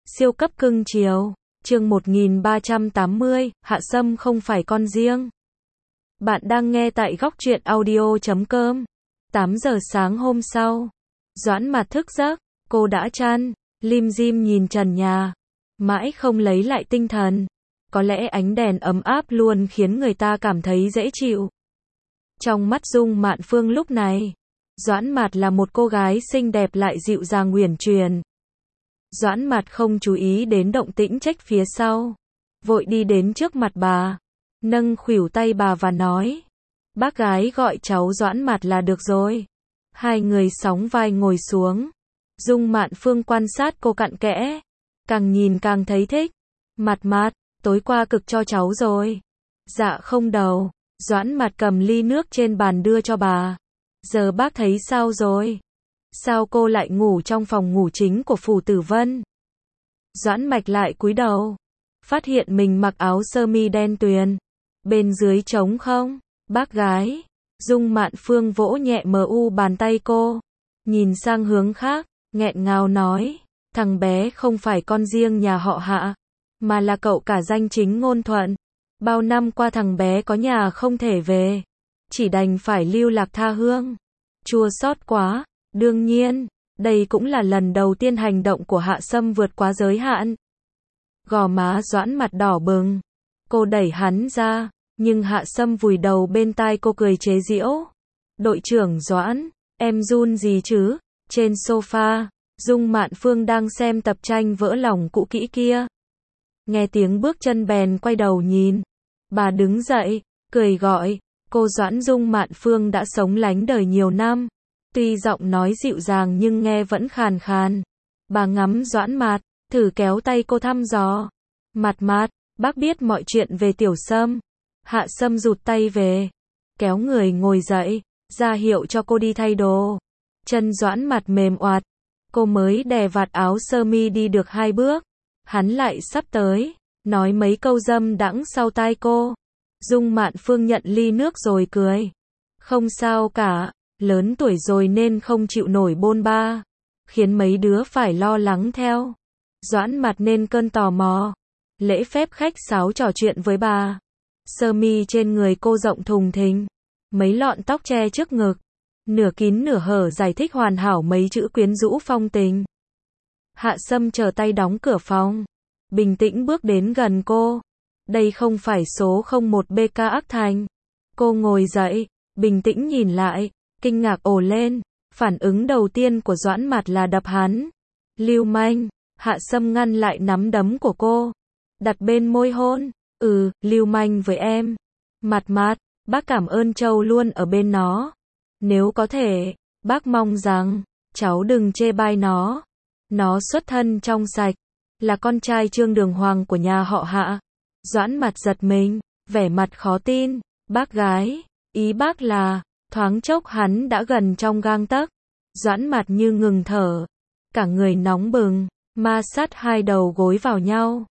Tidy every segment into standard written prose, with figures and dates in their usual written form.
Siêu cấp cưng chiều. Chương 1380, Hạ Sâm không phải con riêng. Bạn đang nghe tại góc truyện audio.com. 8 giờ sáng hôm sau, Doãn Mạt thức giấc, cô đã chăn, lim dim nhìn trần nhà, mãi không lấy lại tinh thần. Có lẽ ánh đèn ấm áp luôn khiến người ta cảm thấy dễ chịu. Trong mắt Dung Mạn Phương lúc này, Doãn Mạt là một cô gái xinh đẹp lại dịu dàng uyển chuyển. Doãn Mạt không chú ý đến động tĩnh trách phía sau, vội đi đến trước mặt bà, nâng khuỷu tay bà và nói: "Bác gái gọi cháu Doãn Mạt là được rồi." Hai người sóng vai ngồi xuống. Dung Mạn Phương quan sát cô cặn kẽ, càng nhìn càng thấy thích. "Mạt Mạt, tối qua cực cho cháu rồi." "Dạ không đâu." Doãn Mạt cầm ly nước trên bàn đưa cho bà. "Giờ bác thấy sao rồi? Sao cô lại ngủ trong phòng ngủ chính của Phủ Tử Vân?" Doãn Mạch lại cúi đầu, phát hiện mình mặc áo sơ mi đen tuyền, bên dưới trống không. "Bác gái." Dung Mạn Phương vỗ nhẹ bàn tay cô, nhìn sang hướng khác, nghẹn ngào nói: "Thằng bé không phải con riêng nhà họ Hạ, mà là cậu cả danh chính ngôn thuận. Bao năm qua thằng bé có nhà không thể về, chỉ đành phải lưu lạc tha hương. Chua xót quá." Đương nhiên, đây cũng là lần đầu tiên hành động của Hạ Sâm vượt quá giới hạn. Gò má Doãn Mạt đỏ bừng, cô đẩy hắn ra, nhưng Hạ Sâm vùi đầu bên tai cô cười chế giễu: "Đội trưởng Doãn, em run gì chứ?" Trên sofa, Dung Mạn Phương đang xem tập tranh vỡ lòng cũ kỹ kia. Nghe tiếng bước chân bèn quay đầu nhìn. Bà đứng dậy, cười gọi: "Cô Doãn." Dung Mạn Phương đã sống lánh đời nhiều năm, tuy giọng nói dịu dàng nhưng nghe vẫn khàn khàn. Bà ngắm Doãn Mạt, thử kéo tay cô thăm dò. "Mạt Mạt, bác biết mọi chuyện về Tiểu Sâm." Hạ Sâm rụt tay về, kéo người ngồi dậy, ra hiệu cho cô đi thay đồ. Chân Doãn Mạt mềm oạt, cô mới đè vạt áo sơ mi đi được 2 bước, hắn lại sắp tới, nói mấy câu dâm đãng sau tai cô. Dung Mạn Phương nhận ly nước rồi cười: "Không sao cả, lớn tuổi rồi nên không chịu nổi bôn ba, khiến mấy đứa phải lo lắng theo." Doãn Mạt nên cơn tò mò, lễ phép khách sáo trò chuyện với bà. Sơ mi trên người cô rộng thùng thình, mấy lọn tóc che trước ngực, nửa kín nửa hở giải thích hoàn hảo mấy chữ quyến rũ phong tình. Hạ Sâm chờ tay đóng cửa phòng, bình tĩnh bước đến gần cô. "Đây không phải số 01 BK Ác Thành." Cô ngồi dậy, bình tĩnh nhìn lại, kinh ngạc ồ lên. Phản ứng đầu tiên của Doãn Mạt là đập hắn. "Lưu manh." Hạ Sâm ngăn lại nắm đấm của cô, đặt bên môi hôn. Lưu manh với em." "Mạt Mạt, bác cảm ơn Châu luôn ở bên nó. Nếu có thể, bác mong rằng cháu đừng chê bai nó. Nó xuất thân trong sạch, là con trai Trương Đường Hoàng của nhà họ Hạ." Doãn Mạt giật mình, vẻ mặt khó tin. "Bác gái, ý bác là..." Thoáng chốc hắn đã gần trong gang tấc. Doãn Mạt như ngừng thở, cả người nóng bừng, ma sát hai đầu gối vào nhau.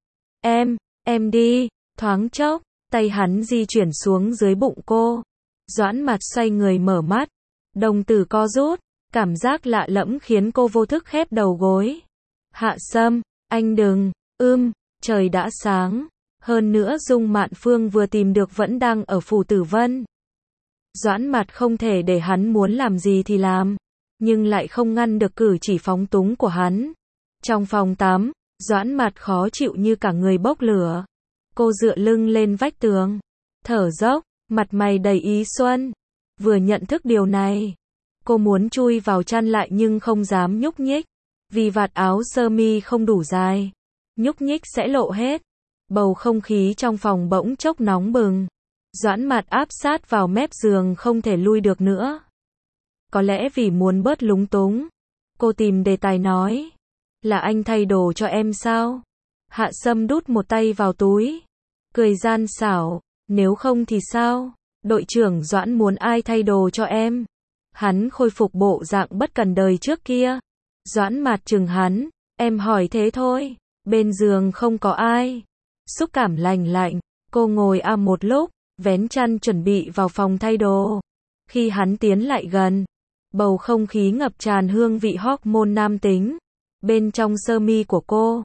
Em đi." Thoáng chốc, tay hắn di chuyển xuống dưới bụng cô. Doãn Mạt xoay người mở mắt, đồng tử co rút, cảm giác lạ lẫm khiến cô vô thức khép đầu gối. "Hạ Sâm, anh đừng." Trời đã sáng, hơn nữa Dung Mạn Phương vừa tìm được vẫn đang ở Phủ Tử Vân. Doãn Mạt không thể để hắn muốn làm gì thì làm, nhưng lại không ngăn được cử chỉ phóng túng của hắn. Trong phòng tắm, Doãn Mạt khó chịu như cả người bốc lửa. Cô dựa lưng lên vách tường, thở dốc, mặt mày đầy ý xuân. Vừa nhận thức điều này, cô muốn chui vào chăn lại nhưng không dám nhúc nhích, vì vạt áo sơ mi không đủ dài, nhúc nhích sẽ lộ hết. Bầu không khí trong phòng bỗng chốc nóng bừng. Doãn Mạt áp sát vào mép giường không thể lui được nữa. Có lẽ vì muốn bớt lúng túng, cô tìm đề tài nói: "Là anh thay đồ cho em sao?" Hạ Sâm đút một tay vào túi, cười gian xảo: "Nếu không thì sao? Đội trưởng Doãn muốn ai thay đồ cho em?" Hắn khôi phục bộ dạng bất cần đời trước kia. Doãn Mạt chừng hắn: "Em hỏi thế thôi, bên giường không có ai." Xúc cảm lành lạnh, cô ngồi một lúc, vén chăn chuẩn bị vào phòng thay đồ. Khi hắn tiến lại gần, bầu không khí ngập tràn hương vị hormone nam tính. Bên trong sơ mi của cô,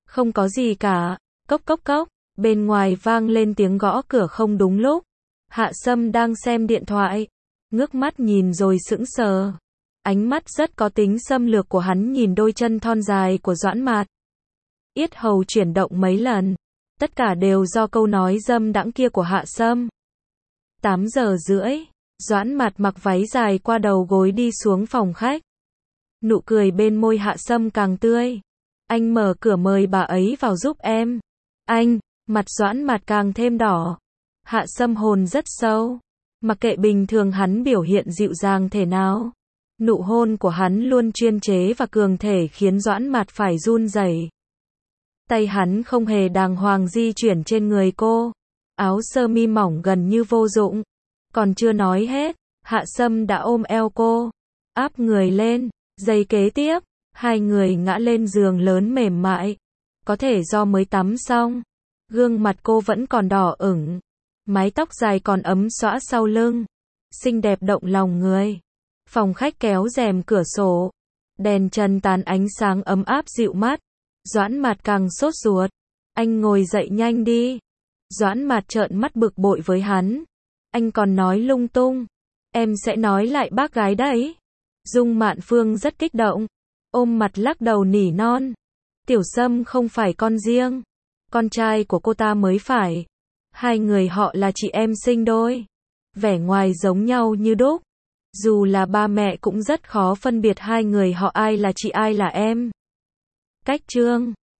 Không có gì cả. Cốc cốc cốc. Bên ngoài vang lên tiếng gõ cửa không đúng lúc. Hạ Sâm đang xem điện thoại. Ngước mắt nhìn rồi sững sờ. Ánh mắt rất có tính xâm lược của hắn nhìn đôi chân thon dài của Doãn Mạt. Yết hầu chuyển động mấy lần. Tất cả đều do câu nói dâm đãng kia của Hạ Sâm. 8 giờ rưỡi. Doãn Mạt mặc váy dài qua đầu gối đi xuống phòng khách. Nụ cười bên môi Hạ Sâm càng tươi. Anh mở cửa mời bà ấy vào giúp em. Anh, mặt Doãn Mạt càng thêm đỏ. Hạ Sâm hồn rất sâu. Mặc kệ bình thường hắn biểu hiện dịu dàng thế nào. Nụ hôn của hắn luôn chuyên chế và cường thể khiến Doãn Mạt phải run rẩy. Tay hắn không hề đàng hoàng di chuyển trên người cô. Áo sơ mi mỏng gần như vô dụng. Còn chưa nói hết, Hạ Sâm đã ôm eo cô. Áp người lên. Giây kế tiếp, hai người ngã lên giường lớn mềm mại. Có thể do mới tắm xong. Gương mặt cô vẫn còn đỏ ửng. Mái tóc dài còn ấm xõa sau lưng. Xinh đẹp động lòng người. Phòng khách kéo rèm cửa sổ. Đèn trần tàn ánh sáng ấm áp dịu mắt. Doãn Mạt càng sốt ruột. Anh ngồi dậy nhanh đi. Doãn Mạt trợn mắt bực bội với hắn. Anh còn nói lung tung. Em sẽ nói lại bác gái đấy. Dung Mạn Phương rất kích động. Ôm mặt lắc đầu nỉ non. Tiểu Sâm không phải con riêng. Con trai của cô ta mới phải. Hai người họ là chị em sinh đôi. Vẻ ngoài giống nhau như đúc. Dù là ba mẹ cũng rất khó phân biệt hai người họ ai là chị ai là em. Cách chương